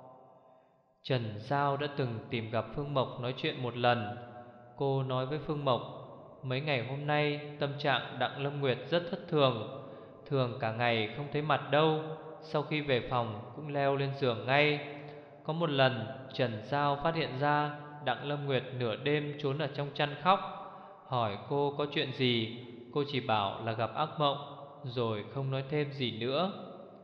Trần Giao đã từng tìm gặp Phương Mộc nói chuyện một lần. Cô nói với Phương Mộc, mấy ngày hôm nay tâm trạng Đặng Lâm Nguyệt rất thất thường, thường cả ngày không thấy mặt đâu, sau khi về phòng cũng leo lên giường ngay. Có một lần Trần Giao phát hiện ra Đặng Lâm Nguyệt nửa đêm trốn ở trong chăn khóc. Hỏi cô có chuyện gì, cô chỉ bảo là gặp ác mộng, rồi không nói thêm gì nữa.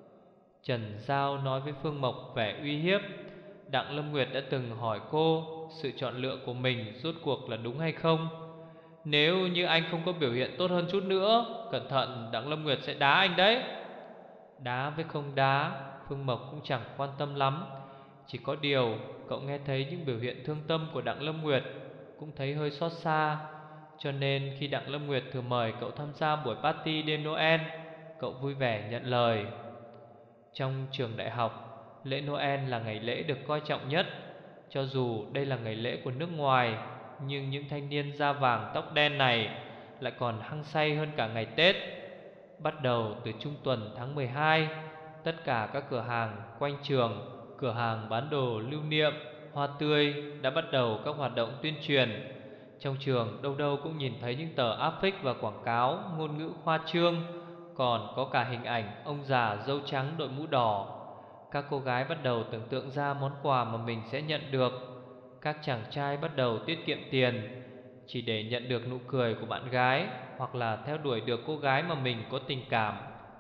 Trần Giao nói với Phương Mộc vẻ uy hiếp. Đặng Lâm Nguyệt đã từng hỏi cô sự chọn lựa của mình rốt cuộc là đúng hay không. Nếu như anh không có biểu hiện tốt hơn chút nữa, cẩn thận Đặng Lâm Nguyệt sẽ đá anh đấy. Đá với không đá, Phương Mộc cũng chẳng quan tâm lắm. Chỉ có điều cậu nghe thấy những biểu hiện thương tâm của Đặng Lâm Nguyệt, cũng thấy hơi xót xa. Cho nên khi Đặng Lâm Nguyệt thừa mời cậu tham gia buổi party đêm Noel, cậu vui vẻ nhận lời. Trong trường đại học, lễ Noel là ngày lễ được coi trọng nhất. Cho dù đây là ngày lễ của nước ngoài, nhưng những thanh niên da vàng tóc đen này lại còn hăng say hơn cả ngày Tết. Bắt đầu từ trung tuần tháng mười hai, tất cả các cửa hàng quanh trường, cửa hàng bán đồ lưu niệm, hoa tươi đã bắt đầu các hoạt động tuyên truyền. Trong trường đâu đâu cũng nhìn thấy những tờ áp phích và quảng cáo ngôn ngữ khoa trương, còn có cả hình ảnh ông già râu trắng đội mũ đỏ. Các cô gái bắt đầu tưởng tượng ra món quà mà mình sẽ nhận được. Các chàng trai bắt đầu tiết kiệm tiền chỉ để nhận được nụ cười của bạn gái, hoặc là theo đuổi được cô gái mà mình có tình cảm.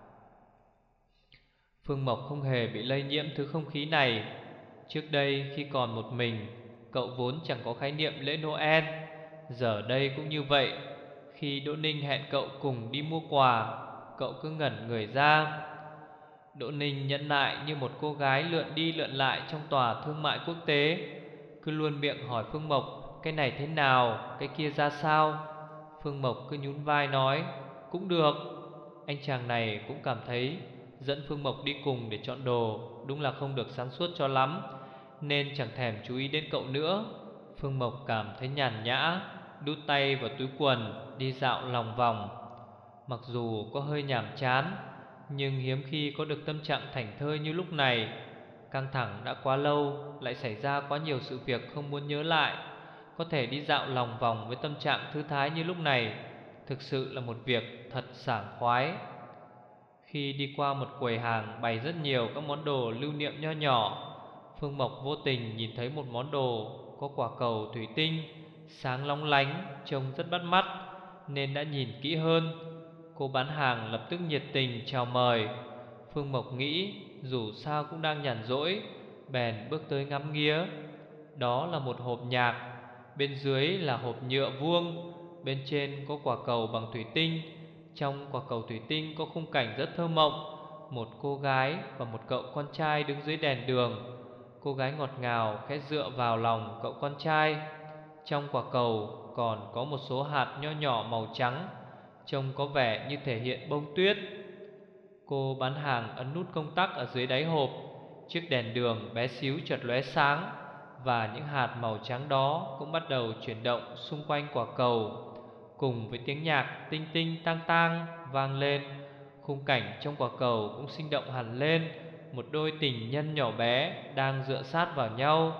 Phương Mộc không hề bị lây nhiễm thứ không khí này. Trước đây khi còn một mình, cậu vốn chẳng có khái niệm lễ Noel. Giờ đây cũng như vậy. Khi Đỗ Ninh hẹn cậu cùng đi mua quà, cậu cứ ngẩn người ra. Đỗ Ninh nhẫn nại như một cô gái lượn đi lượn lại trong tòa thương mại quốc tế, cứ luôn miệng hỏi Phương Mộc cái này thế nào, cái kia ra sao. Phương Mộc cứ nhún vai nói cũng được. Anh chàng này cũng cảm thấy dẫn Phương Mộc đi cùng để chọn đồ đúng là không được sáng suốt cho lắm, nên chẳng thèm chú ý đến cậu nữa. Phương Mộc cảm thấy nhàn nhã, đút tay vào túi quần đi dạo lòng vòng. Mặc dù có hơi nhàm chán, nhưng hiếm khi có được tâm trạng thảnh thơi như lúc này. Căng thẳng đã quá lâu, lại xảy ra quá nhiều sự việc không muốn nhớ lại. Có thể đi dạo lòng vòng với tâm trạng thư thái như lúc này, thực sự là một việc thật sảng khoái. Khi đi qua một quầy hàng bày rất nhiều các món đồ lưu niệm nho nhỏ, Phương Mộc vô tình nhìn thấy một món đồ có quả cầu thủy tinh sáng long lánh, trông rất bắt mắt, nên đã nhìn kỹ hơn. Cô bán hàng lập tức nhiệt tình chào mời. Phương Mộc nghĩ dù sao cũng đang nhàn rỗi, bèn bước tới ngắm nghía. Đó là một hộp nhạc, bên dưới là hộp nhựa vuông, bên trên có quả cầu bằng thủy tinh. Trong quả cầu thủy tinh có khung cảnh rất thơ mộng, một cô gái và một cậu con trai đứng dưới đèn đường. Cô gái ngọt ngào khẽ dựa vào lòng cậu con trai. Trong quả cầu còn có một số hạt nho nhỏ màu trắng, trông có vẻ như thể hiện bông tuyết. Cô bán hàng ấn nút công tắc ở dưới đáy hộp. Chiếc đèn đường bé xíu chợt lóe sáng, và những hạt màu trắng đó cũng bắt đầu chuyển động xung quanh quả cầu. Cùng với tiếng nhạc tinh tinh tang tang vang lên, khung cảnh trong quả cầu cũng sinh động hẳn lên. Một đôi tình nhân nhỏ bé đang dựa sát vào nhau.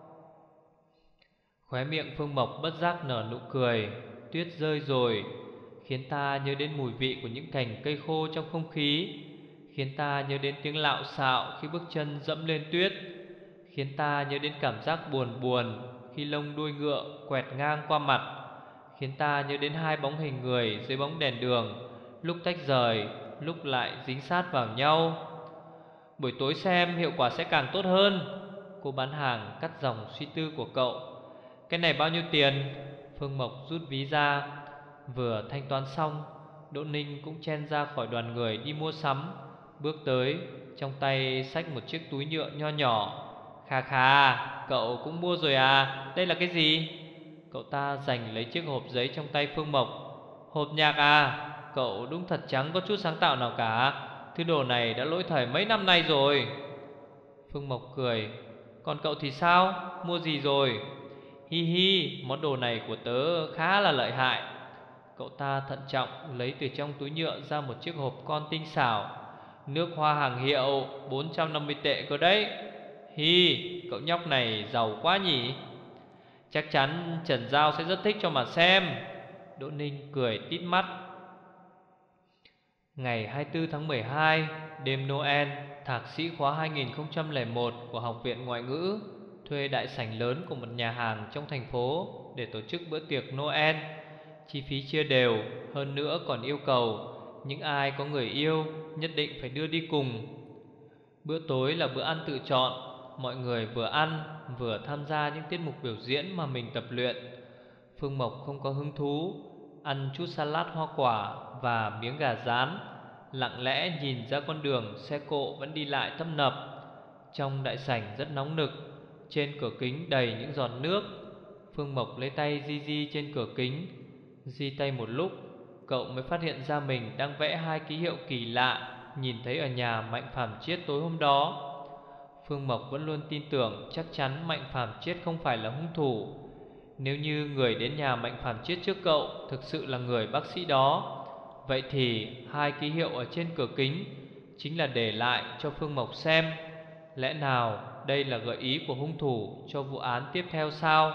Khóe miệng Phương Mộc bất giác nở nụ cười. Tuyết rơi rồi, khiến ta nhớ đến mùi vị của những cành cây khô trong không khí, khiến ta nhớ đến tiếng lạo xạo khi bước chân dẫm lên tuyết, khiến ta nhớ đến cảm giác buồn buồn khi lông đuôi ngựa quẹt ngang qua mặt, khiến ta nhớ đến hai bóng hình người dưới bóng đèn đường, lúc tách rời, lúc lại dính sát vào nhau. Buổi tối xem hiệu quả sẽ càng tốt hơn. Cô bán hàng cắt dòng suy tư của cậu. Cái này bao nhiêu tiền? Phương Mộc rút ví ra. Vừa thanh toán xong, Đỗ Ninh cũng chen ra khỏi đoàn người đi mua sắm, bước tới, trong tay xách một chiếc túi nhựa nho nhỏ. Khà khà, cậu cũng mua rồi à? Đây là cái gì? Cậu ta giành lấy chiếc hộp giấy trong tay Phương Mộc. Hộp nhạc à? Cậu đúng thật chẳng có chút sáng tạo nào cả. Thứ đồ này đã lỗi thời mấy năm nay rồi. Phương Mộc cười. Còn cậu thì sao? Mua gì rồi? Hi hi, món đồ này của tớ khá là lợi hại. Cậu ta thận trọng lấy từ trong túi nhựa ra một chiếc hộp con tinh xảo. Nước hoa hàng hiệu bốn trăm năm mươi tệ cơ đấy. Hi, cậu nhóc này giàu quá nhỉ. Chắc chắn Trần Giao sẽ rất thích cho mà xem. Đỗ Ninh cười tít mắt. Ngày hai mươi tư tháng mười hai, đêm Noel, thạc sĩ khóa hai nghìn không trăm lẻ một của Học viện Ngoại ngữ thuê đại sảnh lớn của một nhà hàng trong thành phố để tổ chức bữa tiệc Noel. Chi phí chia đều, hơn nữa còn yêu cầu những ai có người yêu nhất định phải đưa đi cùng. Bữa tối là bữa ăn tự chọn, mọi người vừa ăn vừa tham gia những tiết mục biểu diễn mà mình tập luyện. Phương Mộc không có hứng thú, ăn chút salad hoa quả và miếng gà rán, lặng lẽ nhìn ra con đường xe cộ vẫn đi lại tấp nập. Trong đại sảnh rất nóng nực, trên cửa kính đầy những giọt nước. Phương Mộc lấy tay di di trên cửa kính. Di tay một lúc, cậu mới phát hiện ra mình đang vẽ hai ký hiệu kỳ lạ nhìn thấy ở nhà Mạnh Phàm Chiết tối hôm đó. Phương Mộc vẫn luôn tin tưởng chắc chắn Mạnh Phàm Chiết không phải là hung thủ. Nếu như người đến nhà Mạnh Phàm Chiết trước cậu thực sự là người bác sĩ đó, vậy thì hai ký hiệu ở trên cửa kính chính là để lại cho Phương Mộc xem. Lẽ nào đây là gợi ý của hung thủ cho vụ án tiếp theo sao?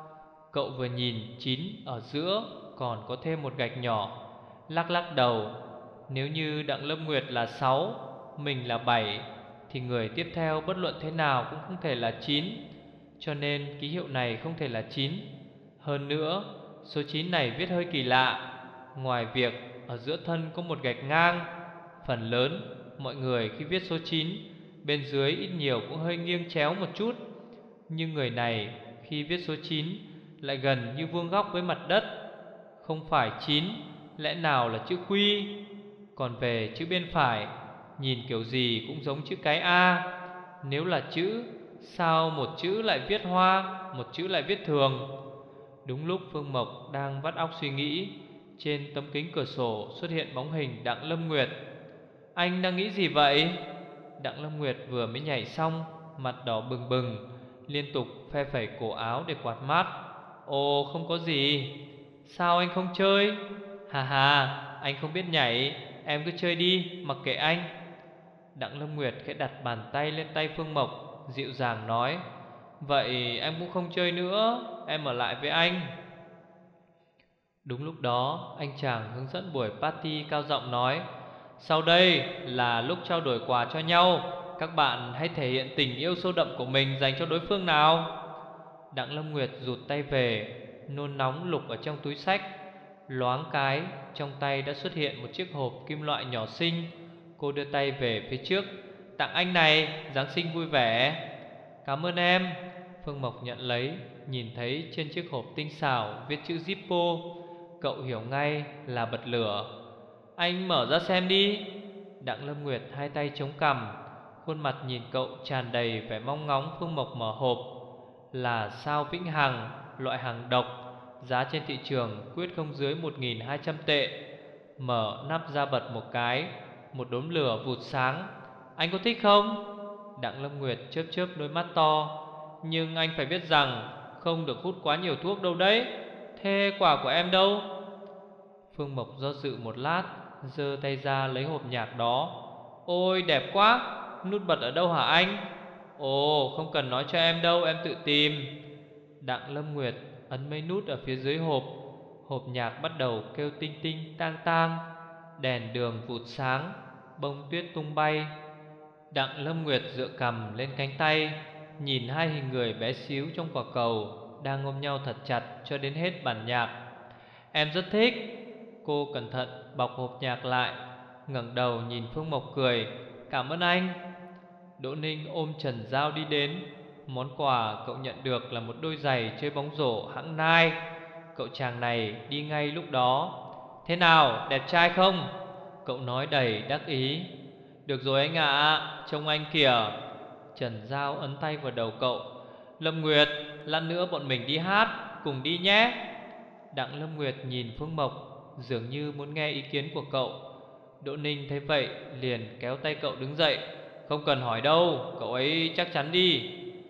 Cậu vừa nhìn chín ở giữa còn có thêm một gạch nhỏ, lắc lắc đầu. Nếu như Đặng Lâm Nguyệt là sáu, mình là bảy, thì người tiếp theo bất luận thế nào cũng không thể là chín. Cho nên ký hiệu này không thể là chín. Hơn nữa, số chín này viết hơi kỳ lạ. Ngoài việc ở giữa thân có một gạch ngang, phần lớn mọi người khi viết số chín, bên dưới ít nhiều cũng hơi nghiêng chéo một chút. Nhưng người này khi viết số chín lại gần như vuông góc với mặt đất. Không phải chín, lẽ nào là chữ Q? Còn về chữ bên phải, nhìn kiểu gì cũng giống chữ cái A. Nếu là chữ, sao một chữ lại viết hoa, một chữ lại viết thường? Đúng lúc Phương Mộc đang vắt óc suy nghĩ, trên tấm kính cửa sổ xuất hiện bóng hình Đặng Lâm Nguyệt. Anh đang nghĩ gì vậy? Đặng Lâm Nguyệt vừa mới nhảy xong, mặt đỏ bừng bừng, liên tục phe phẩy cổ áo để quạt mát. Ồ, không có gì. Sao anh không chơi? Hà hà, anh không biết nhảy, em cứ chơi đi, mặc kệ anh. Đặng Lâm Nguyệt khẽ đặt bàn tay lên tay Phương Mộc, dịu dàng nói: vậy em cũng không chơi nữa, em ở lại với anh. Đúng lúc đó, anh chàng hướng dẫn buổi party cao giọng nói: sau đây là lúc trao đổi quà cho nhau, các bạn hãy thể hiện tình yêu sâu đậm của mình dành cho đối phương nào. Đặng Lâm Nguyệt rụt tay về, nôn nóng lục ở trong túi xách. Loáng cái, trong tay đã xuất hiện một chiếc hộp kim loại nhỏ xinh. Cô đưa tay về phía trước: tặng anh này, Giáng sinh vui vẻ. Cảm ơn em. Phương Mộc nhận lấy, nhìn thấy trên chiếc hộp tinh xảo viết chữ Zippo. Cậu hiểu ngay là bật lửa. Anh mở ra xem đi. Đặng Lâm Nguyệt hai tay chống cằm, khuôn mặt nhìn cậu tràn đầy vẻ mong ngóng. Phương Mộc mở hộp. Là sao vĩnh hằng, loại hàng độc, giá trên thị trường quyết không dưới một nghìn hai trăm tệ. Mở nắp ra bật một cái, một đốm lửa vụt sáng. Anh có thích không? Đặng Lâm Nguyệt chớp chớp đôi mắt to. Nhưng anh phải biết rằng không được hút quá nhiều thuốc đâu đấy. Thế quà của em đâu? Phương Mộc do dự một lát, giơ tay ra lấy hộp nhạc đó. Ôi đẹp quá, nút bật ở đâu hả anh? Ồ, không cần nói cho em đâu, em tự tìm. Đặng Lâm Nguyệt ấn mấy nút ở phía dưới hộp. Hộp nhạc bắt đầu kêu tinh tinh tang tang. Đèn đường vụt sáng, bông tuyết tung bay. Đặng Lâm Nguyệt dựa cằm lên cánh tay, nhìn hai hình người bé xíu trong quả cầu đang ôm nhau thật chặt cho đến hết bản nhạc. Em rất thích. Cô cẩn thận bọc hộp nhạc lại, ngẩng đầu nhìn Phương Mộc cười: cảm ơn anh. Đỗ Ninh ôm Trần Giao đi đến. Món quà cậu nhận được là một đôi giày chơi bóng rổ hãng Nike. Cậu chàng này đi ngay lúc đó. Thế nào, đẹp trai không? Cậu nói đầy đắc ý. Được rồi anh ạ, à, trông anh kìa. Trần Giao ấn tay vào đầu cậu. Lâm Nguyệt, lát nữa bọn mình đi hát, cùng đi nhé. Đặng Lâm Nguyệt nhìn Phương Mộc, dường như muốn nghe ý kiến của cậu. Đỗ Ninh thấy vậy liền kéo tay cậu đứng dậy. Không cần hỏi đâu, cậu ấy chắc chắn đi.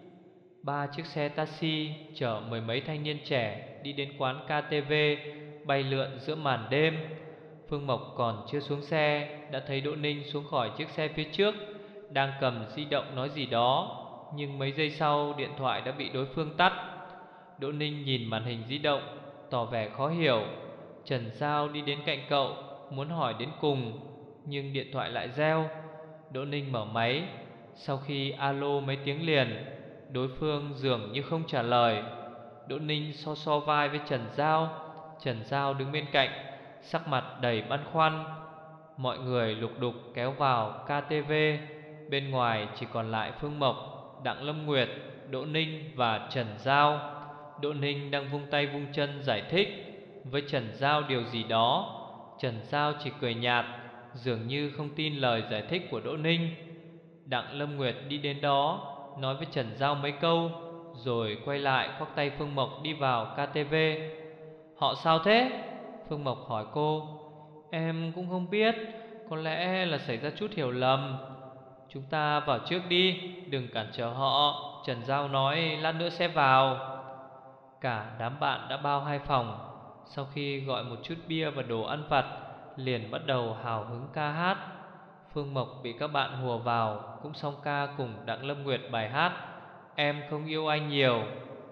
Ba chiếc xe taxi chở mười mấy thanh niên trẻ đi đến quán ca tê vê bay lượn giữa màn đêm. Phương Mộc còn chưa xuống xe đã thấy Đỗ Ninh xuống khỏi chiếc xe phía trước, đang cầm di động nói gì đó. Nhưng mấy giây sau điện thoại đã bị đối phương tắt. Đỗ Ninh nhìn màn hình di động, tỏ vẻ khó hiểu. Trần Giao đi đến cạnh cậu, muốn hỏi đến cùng, nhưng điện thoại lại reo. Đỗ Ninh mở máy. Sau khi alo mấy tiếng liền, đối phương dường như không trả lời. Đỗ Ninh so so vai với Trần Giao. Trần Giao đứng bên cạnh, sắc mặt đầy băn khoăn. Mọi người lục đục kéo vào ca tê vê. Bên ngoài chỉ còn lại Phương Mộc, Đặng Lâm Nguyệt, Đỗ Ninh và Trần Giao. Đỗ Ninh đang vung tay vung chân giải thích với Trần Giao điều gì đó. Trần Giao chỉ cười nhạt, dường như không tin lời giải thích của Đỗ Ninh. Đặng Lâm Nguyệt đi đến đó, nói với Trần Giao mấy câu, rồi quay lại khoác tay Phương Mộc đi vào ca tê vê. Họ sao thế? Phương Mộc hỏi cô. Em cũng không biết, có lẽ là xảy ra chút hiểu lầm. Chúng ta vào trước đi, đừng cản trở họ. Trần Giao nói lát nữa sẽ vào. Cả đám bạn đã bao hai phòng. Sau khi gọi một chút bia và đồ ăn vặt, liền bắt đầu hào hứng ca hát. Phương Mộc bị các bạn hùa vào, cũng song ca cùng Đặng Lâm Nguyệt bài hát Em Không Yêu Anh Nhiều.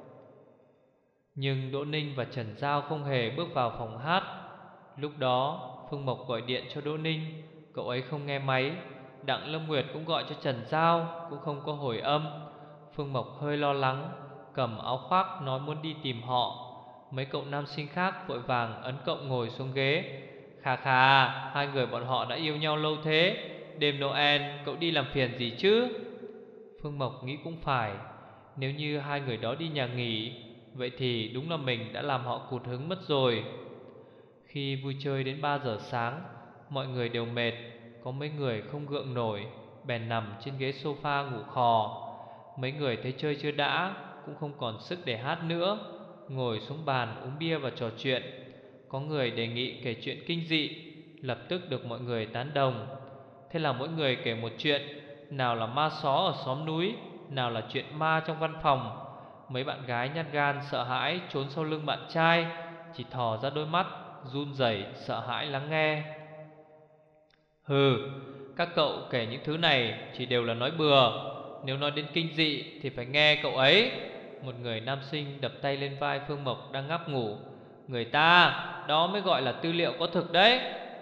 Nhưng Đỗ Ninh và Trần Giao không hề bước vào phòng hát. Lúc đó Phương Mộc gọi điện cho Đỗ Ninh, cậu ấy không nghe máy. Đặng Lâm Nguyệt cũng gọi cho Trần Giao, cũng không có hồi âm. Phương Mộc hơi lo lắng, cầm áo khoác nói muốn đi tìm họ. Mấy cậu nam sinh khác vội vàng ấn cậu ngồi xuống ghế. Khà khà, hai người bọn họ đã yêu nhau lâu thế, đêm Noel cậu đi làm phiền gì chứ? Phương Mộc nghĩ cũng phải, nếu như hai người đó đi nhà nghỉ, vậy thì đúng là mình đã làm họ cụt hứng mất rồi. Khi vui chơi đến ba giờ sáng, mọi người đều mệt, có mấy người không gượng nổi, bèn nằm trên ghế sofa ngủ khò. Mấy người thấy chơi chưa đã, cũng không còn sức để hát nữa, ngồi xuống bàn uống bia và trò chuyện. Có người đề nghị kể chuyện kinh dị, lập tức được mọi người tán đồng. Thế là mỗi người kể một chuyện, nào là ma só ở xóm núi, nào là chuyện ma trong văn phòng. Mấy bạn gái nhát gan sợ hãi trốn sau lưng bạn trai, chỉ thò ra đôi mắt run rẩy sợ hãi lắng nghe. Hừ, các cậu kể những thứ này chỉ đều là nói bừa, nếu nói đến kinh dị thì phải nghe cậu ấy. Một người nam sinh đập tay lên vai Phương Mộc đang ngáp ngủ. Người ta, đó mới gọi là tư liệu có thực đấy.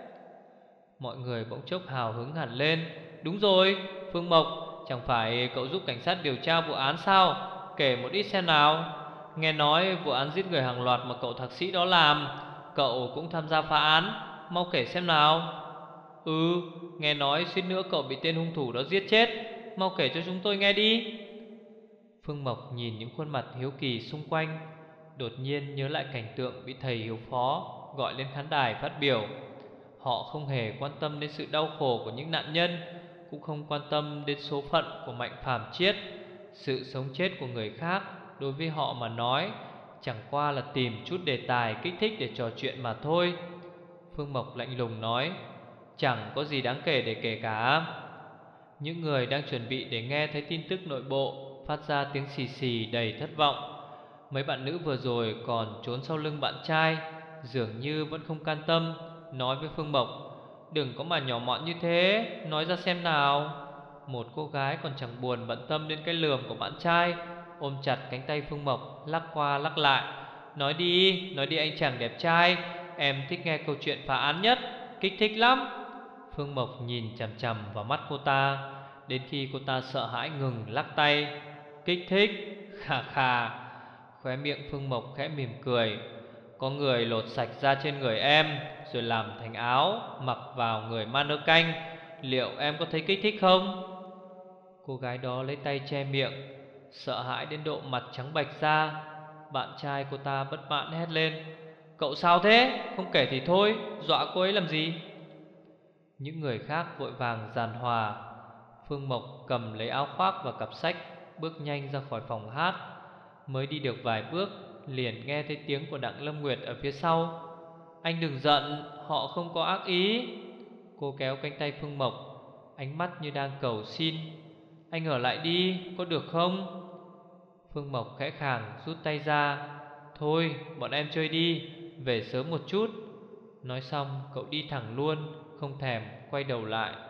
Mọi người bỗng chốc hào hứng hẳn lên. Đúng rồi, Phương Mộc, chẳng phải cậu giúp cảnh sát điều tra vụ án sao? Kể một ít xem nào. Nghe nói vụ án giết người hàng loạt mà cậu thạc sĩ đó làm, cậu cũng tham gia phá án, mau kể xem nào. Ừ, nghe nói suýt nữa cậu bị tên hung thủ đó giết chết, mau kể cho chúng tôi nghe đi. Phương Mộc nhìn những khuôn mặt hiếu kỳ xung quanh, đột nhiên nhớ lại cảnh tượng bị thầy Hiếu Phó gọi lên khán đài phát biểu. Họ không hề quan tâm đến sự đau khổ của những nạn nhân, cũng không quan tâm đến số phận của Mạnh Phàm Chiết. Sự sống chết của người khác đối với họ mà nói chẳng qua là tìm chút đề tài kích thích để trò chuyện mà thôi. Phương Mộc lạnh lùng nói, chẳng có gì đáng kể để kể cả. Những người đang chuẩn bị để nghe thấy tin tức nội bộ phát ra tiếng xì xì đầy thất vọng. Mấy bạn nữ vừa rồi còn trốn sau lưng bạn trai, dường như vẫn không can tâm, nói với Phương Mộc, đừng có mà nhỏ mọn như thế, nói ra xem nào. Một cô gái còn chẳng buồn bận tâm đến cái lườm của bạn trai, ôm chặt cánh tay Phương Mộc lắc qua lắc lại. Nói đi, nói đi anh chàng đẹp trai, em thích nghe câu chuyện phá án nhất, kích thích lắm. Phương Mộc nhìn chằm chằm vào mắt cô ta, đến khi cô ta sợ hãi ngừng lắc tay. Kích thích, khà khà. Khóe miệng Phương Mộc khẽ mỉm cười. Có người lột sạch da trên người em, rồi làm thành áo, mặc vào người ma nơ canh, liệu em có thấy kích thích không? Cô gái đó lấy tay che miệng, sợ hãi đến độ mặt trắng bạch ra. Bạn trai cô ta bất mãn hét lên, cậu sao thế, không kể thì thôi, dọa cô ấy làm gì? Những người khác vội vàng giàn hòa. Phương Mộc cầm lấy áo khoác và cặp sách, bước nhanh ra khỏi phòng hát. Mới đi được vài bước, liền nghe thấy tiếng của Đặng Lâm Nguyệt ở phía sau. Anh đừng giận, họ không có ác ý. Cô kéo cánh tay Phương Mộc, ánh mắt như đang cầu xin. Anh ở lại đi, có được không? Phương Mộc khẽ khàng rút tay ra. Thôi, bọn em chơi đi, về sớm một chút. Nói xong cậu đi thẳng luôn, không thèm quay đầu lại.